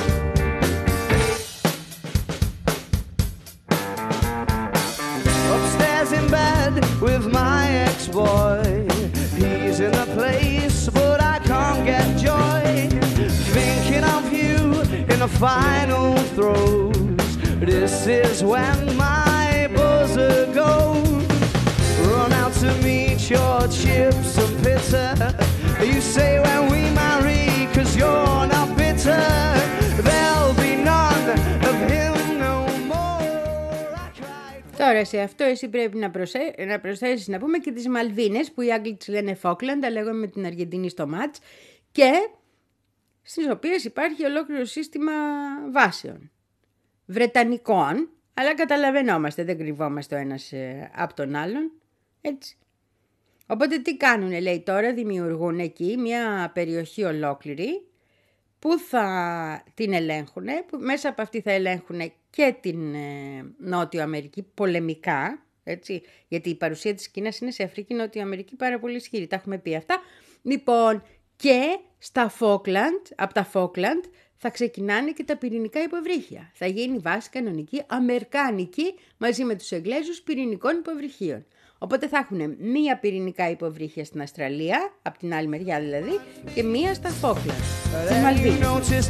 Upstairs in bed with my ex-boy, he's in a place but I can't get joy. Thinking of you in the final throes, this is when my buzzer goes. Run out to meet your chips and bitter. You say when we marry, cause you're not bitter. There'll be none of him no more. I cried. Τώρα σε αυτό εσύ πρέπει να, προσέ... να προσθέσεις να πούμε και τις Μαλβίνες, που οι Άγγλοι τις λένε Φόκλαντ, αλλά εγώ με την Αργεντινή στο μάτς, και στις οποίες υπάρχει ολόκληρο σύστημα βάσεων βρετανικών, αλλά καταλαβαίνόμαστε, δεν κρυβόμαστε ο ένας ε, από τον άλλον. Έτσι. Οπότε τι κάνουνε, λέει τώρα, δημιουργούν εκεί μια περιοχή ολόκληρη που θα την ελέγχουν, που μέσα από αυτή θα ελέγχουν και την ε, Νότιο Αμερική πολεμικά, έτσι, γιατί η παρουσία της Κίνας είναι σε Αφρική, Νότιο Αμερική πάρα πολύ ισχυρή, τα έχουμε πει αυτά. Λοιπόν, και στα Φόκλαντ, από τα Φόκλαντ θα ξεκινάνε και τα πυρηνικά υποβρύχια. Θα γίνει βάση κανονική αμερικάνικη μαζί με τους Εγγλέζους πυρηνικών υποβρυχίων. Οπότε θα έχουν μία πυρηνικά υποβρύχια στην Αυστραλία, από την άλλη μεριά δηλαδή, και μία στα Φόκλαντ, στις Μαλβίνες.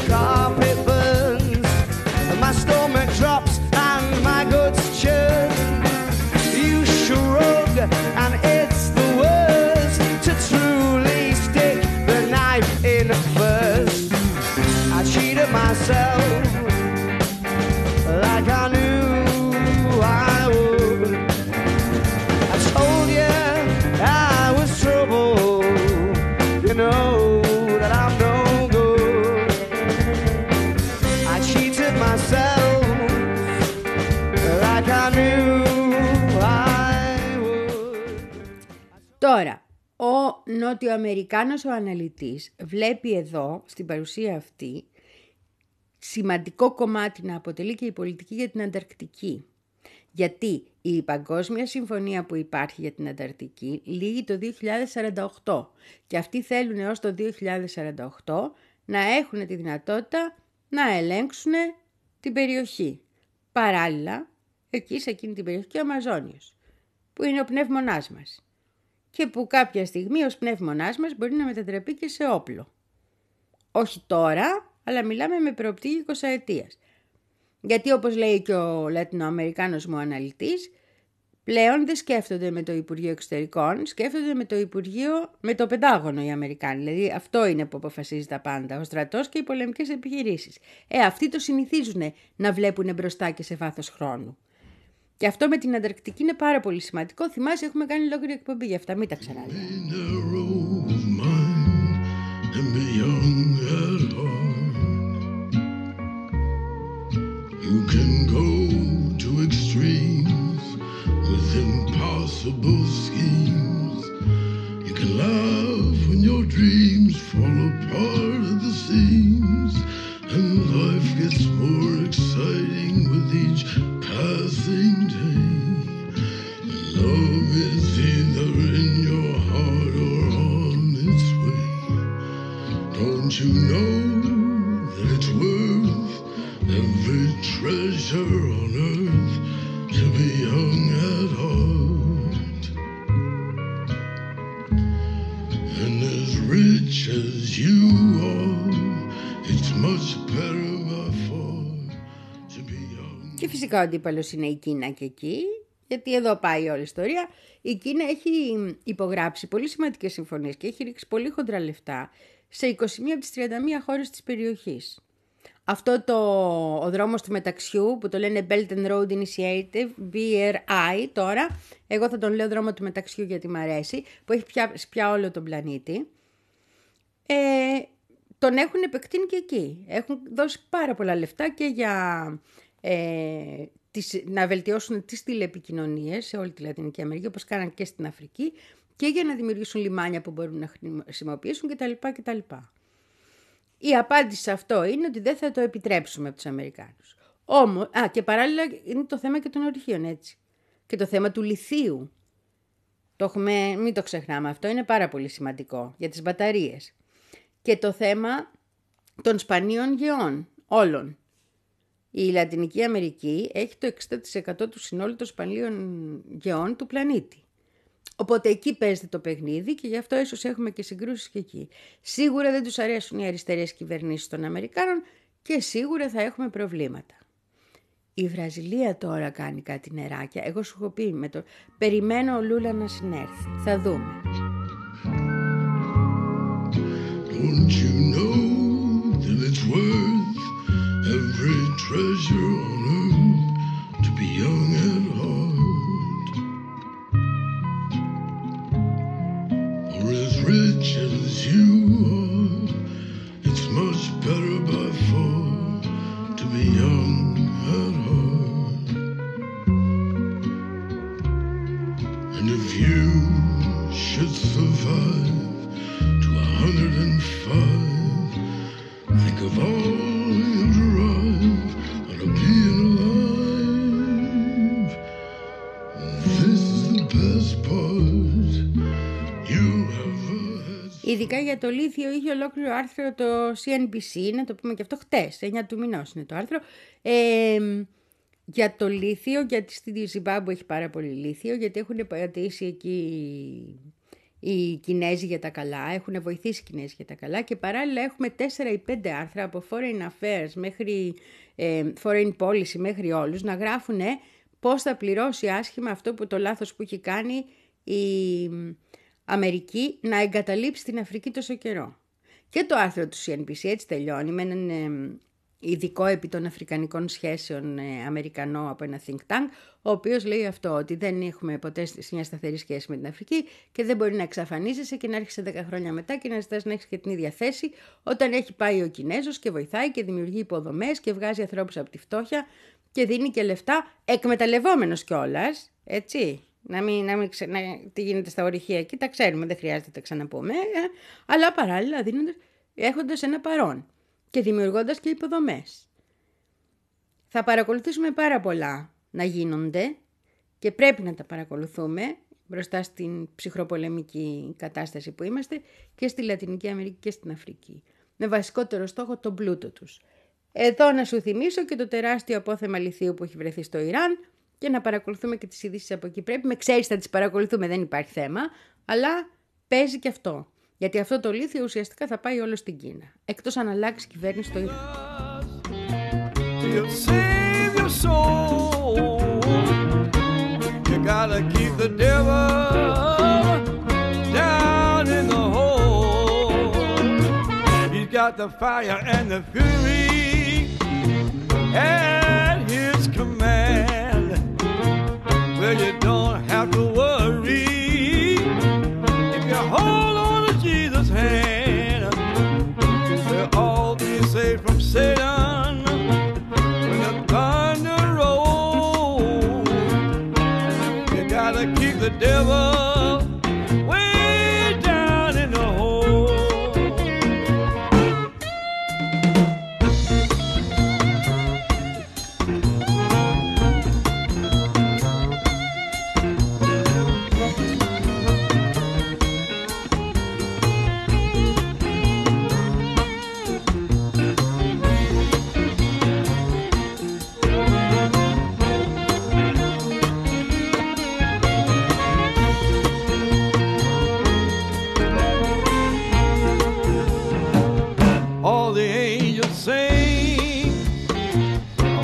Τώρα, ο Νότιο-Αμερικάνος ο αναλυτής βλέπει εδώ, στην παρουσία αυτή, σημαντικό κομμάτι να αποτελεί και η πολιτική για την Ανταρκτική. Γιατί η παγκόσμια συμφωνία που υπάρχει για την Ανταρκτική λύγει το δύο χιλιάδες σαράντα οκτώ και αυτοί θέλουν έως το δύο χιλιάδες σαράντα οκτώ να έχουν τη δυνατότητα να ελέγξουν την περιοχή. Παράλληλα, εκεί σε εκείνη την περιοχή και ο Αμαζόνιος, που είναι ο πνεύμονάς μας. Και που κάποια στιγμή ως πνεύμονάς μας μπορεί να μετατραπεί και σε όπλο. Όχι τώρα, αλλά μιλάμε με προοπτική εικοσαετίας. Γιατί όπως λέει και ο Λατινοαμερικάνος μου αναλυτής, πλέον δεν σκέφτονται με το Υπουργείο Εξωτερικών, σκέφτονται με το Υπουργείο, με το Πεντάγωνο οι Αμερικάνοι. Δηλαδή αυτό είναι που αποφασίζει τα πάντα, ο στρατός και οι πολεμικές επιχειρήσεις. Ε, αυτοί το συνηθίζουν να βλέπουν μπροστά και σε βάθος χρόνου. Και αυτό με την Ανταρκτική είναι πάρα πολύ σημαντικό. Θυμάσαι, έχουμε κάνει ολόκληρη εκπομπή για αυτά, μην τα ξαναλέω. You can go to extremes with impossible schemes. You can laugh when your dreams fall apart at the seams. And life gets more exciting with each passing day. every treasure on earth to be young at heart. And as rich as you are, it's much better by far to be young. Και φυσικά ο αντίπαλος είναι η Κίνα και εκεί, γιατί εδώ πάει όλη η ιστορία. Η Κίνα έχει υπογράψει πολύ σημαντικές συμφωνίες και έχει ρίξει πολύ χοντρά λεφτά σε είκοσι μία από τις τριάντα μία χώρες της περιοχής. Αυτό το, ο δρόμος του μεταξιού που το λένε Belt and Road Initiative, μπι αρ άι τώρα, εγώ θα τον λέω δρόμο του μεταξιού γιατί μου αρέσει, που έχει πια, πια όλο τον πλανήτη, ε, τον έχουν επεκτείνει και εκεί. Έχουν δώσει πάρα πολλά λεφτά και για ε, τις, να βελτιώσουν τις τηλεπικοινωνίες σε όλη τη Λατινική Αμερική, όπως κάναν και στην Αφρική, και για να δημιουργήσουν λιμάνια που μπορούν να χρησιμοποιήσουν κτλ. κτλ. Η απάντηση σε αυτό είναι ότι δεν θα το επιτρέψουμε από τους Αμερικάνους. Όμως, α, και παράλληλα είναι το θέμα και των ορυχείων, έτσι. Και το θέμα του λιθίου. Το έχουμε, μην το ξεχνάμε αυτό, είναι πάρα πολύ σημαντικό για τις μπαταρίες. Και το θέμα των σπανίων γεών, όλων. Η Λατινική Αμερική έχει το εξήντα τοις εκατό του συνόλου των σπανίων γεών του πλανήτη. Οπότε εκεί παίζεται το παιχνίδι και γι' αυτό ίσως έχουμε και συγκρούσεις και εκεί. Σίγουρα δεν τους αρέσουν οι αριστερές κυβερνήσεις των Αμερικάνων και σίγουρα θα έχουμε προβλήματα. Η Βραζιλία τώρα κάνει κάτι νεράκια. Εγώ σου έχω πει με το... Περιμένω ο Λούλα να συνέρθει. Θα δούμε. Don't you know that it's worth every treasure on earth to be young at heart? Or as rich as you are, it's much better by far to be young at heart. And if you should survive to a hundred and five, think of all you derive out of being alive. This is the best part you ever had. Ειδικά για το λίθιο είχε ολόκληρο άρθρο το σι εν μπι σι, να το πούμε και αυτό χτες, εννιά του μηνός είναι το άρθρο, ε, για το λίθιο, γιατί στη Ζιμπάμπου έχει πάρα πολύ λίθιο, γιατί έχουν πατήσει εκεί οι Κινέζοι για τα καλά, έχουν βοηθήσει οι Κινέζοι για τα καλά και παράλληλα έχουμε τέσσερα ή πέντε άρθρα από Foreign Affairs μέχρι ε, Foreign Policy μέχρι όλους να γράφουν πώς θα πληρώσει άσχημα αυτό που το λάθος που έχει κάνει η Αμερική να εγκαταλείψει την Αφρική τόσο καιρό. Και το άρθρο του σι εν μπι σι έτσι τελειώνει με έναν ε, ειδικό επί των αφρικανικών σχέσεων ε, Αμερικανό από ένα think tank, ο οποίος λέει αυτό, ότι δεν έχουμε ποτέ μια σταθερή σχέση με την Αφρική και δεν μπορεί να εξαφανίζεσαι και να έρχεσαι δέκα χρόνια μετά και να ζητάς να έχεις και την ίδια θέση όταν έχει πάει ο Κινέζος και βοηθάει και δημιουργεί υποδομές και βγάζει ανθρώπους από τη φτώχεια και δίνει και λεφτά εκμεταλλευόμενος κιόλας, έτσι. Να μην, να μην ξε... να... τι γίνεται στα ορυχεία εκεί, τα ξέρουμε, δεν χρειάζεται να τα ξαναπούμε, ε, αλλά παράλληλα δίνοντας, έχοντας ένα παρόν και δημιουργώντας και υποδομές. Θα παρακολουθήσουμε πάρα πολλά να γίνονται και πρέπει να τα παρακολουθούμε μπροστά στην ψυχροπολεμική κατάσταση που είμαστε και στη Λατινική Αμερική και στην Αφρική. Με βασικότερο στόχο τον πλούτο τους. Εδώ να σου θυμίσω και το τεράστιο απόθεμα λιθίου που έχει βρεθεί στο Ιράν και να παρακολουθούμε και τις ειδήσεις από εκεί. Πρέπει, με ξέρεις, θα τις παρακολουθούμε, δεν υπάρχει θέμα, αλλά παίζει και αυτό. Γιατί αυτό το λίθιο ουσιαστικά θα πάει όλο στην Κίνα. Εκτός αν αλλάξει κυβέρνηση στο Ιράν. Well, you don't have to worry if you hold on to Jesus' hand. We'll all be safe from Satan when the thunder rolls. You gotta keep the devil way down in the hole.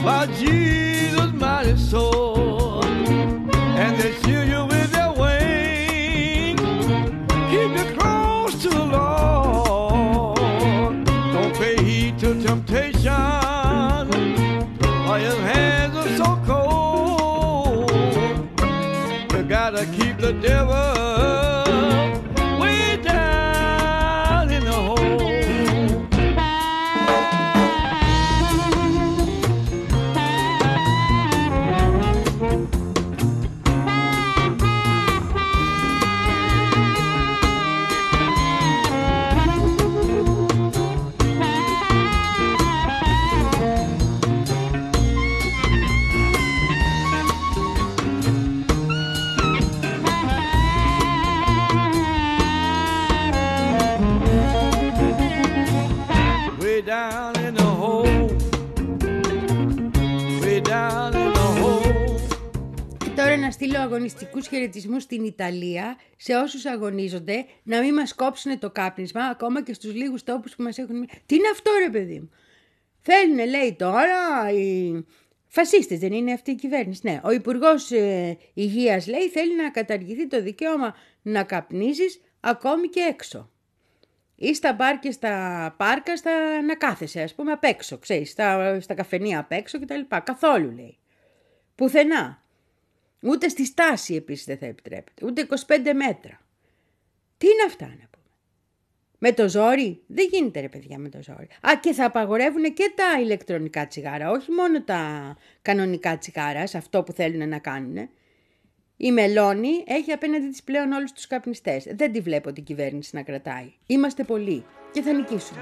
by Jesus' mighty sword, and they shield you with their wings. Keep you close to the Lord. Don't pay heed to temptation, or his hands are so cold. You gotta keep the devil way down in the hole. Way down in the hole. Way down in the hole. Και τώρα να στείλω αγωνιστικούς χαιρετισμούς στην Ιταλία σε όσους αγωνίζονται να μην μας κόψουν το κάπνισμα, ακόμα και στους λίγους τόπους που μας έχουν μείνει. Τι είναι αυτό ρε παιδί μου? Θέλουν, λέει τώρα, οι φασίστες, δεν είναι αυτή η κυβέρνηση? Ναι, ο Υπουργός ε, Υγείας λέει θέλει να καταργηθεί το δικαίωμα να καπνίζεις ακόμη και έξω. Ή στα μπαρ και στα πάρκα στα, να κάθεσαι, ας πούμε, απ' έξω, ξέρεις, στα, στα καφενεία απ' έξω κτλ. Καθόλου, λέει. Πουθενά. Ούτε στη στάση επίσης δεν θα επιτρέπεται. Ούτε είκοσι πέντε μέτρα. Τι είναι αυτά να πούμε? Με το ζόρι? Δεν γίνεται ρε παιδιά με το ζόρι. Α, και θα απαγορεύουν και τα ηλεκτρονικά τσιγάρα, όχι μόνο τα κανονικά τσιγάρα, σε αυτό που θέλουν να κάνουν. Η Μελώνη έχει απέναντι της πλέον όλους τους καπνιστές. Δεν τη βλέπω την κυβέρνηση να κρατάει. Είμαστε πολλοί και θα νικήσουμε.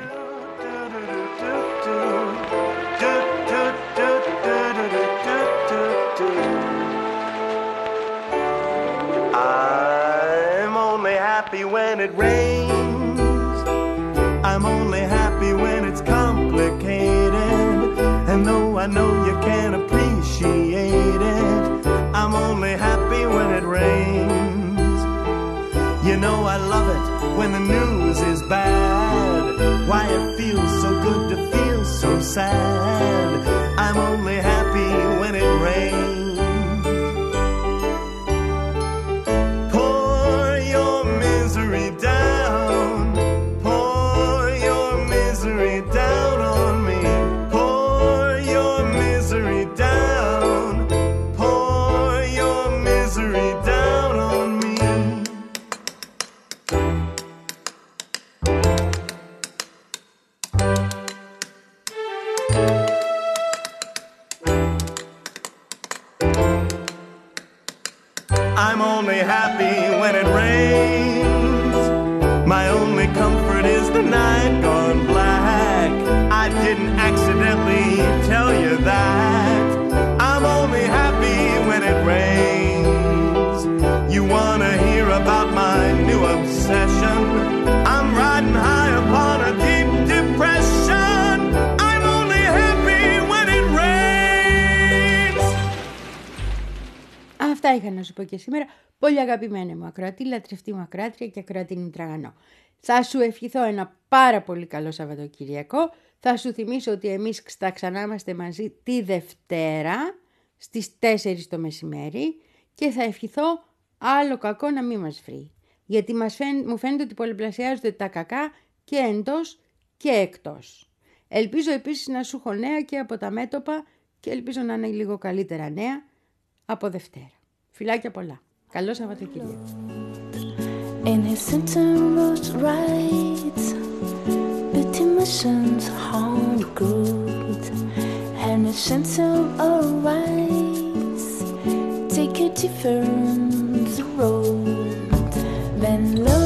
I'm only happy when it rains. I'm only happy when it's complicated. And though I know you can't appreciate it, I'm only happy when it rains. You know I love it when the news is bad. Why it feels so good to feel so sad. I'm only happy when it rains. Pour your misery down. Pour your misery down on me. Pour your misery down. Pour your misery down on me. I'm only happy when it rains. My only comfort is the night gone black. I didn't accidentally tell you that. I'm only happy when it rains. You wanna hear about my new obsession? I'm riding high upon a deep depression. I'm only happy when it rains. Αυτά είχα να σου πω και σήμερα. Πολύ αγαπημένη μου ακροατή, λατρευτή μου ακροάτρια και ακροατή Τραγανό. Θα σου ευχηθώ ένα πάρα πολύ καλό Σαββατοκυριακό. Θα σου θυμίσω ότι εμείς θα ξανά είμαστε μαζί τη Δευτέρα στις τέσσερις το μεσημέρι και θα ευχηθώ άλλο κακό να μην μας βρει. Γιατί μας φαίν, μου φαίνεται ότι πολλαπλασιάζονται τα κακά και εντός και εκτός. Ελπίζω επίσης να σου έχω νέα και από τα μέτωπα και ελπίζω να είναι λίγο καλύτερα νέα από Δευτέρα. Φιλάκια πολλά. Καλό Σαββατοκύριακο. In his center was right, but emotions hard good, and his center alright, take a different road. When love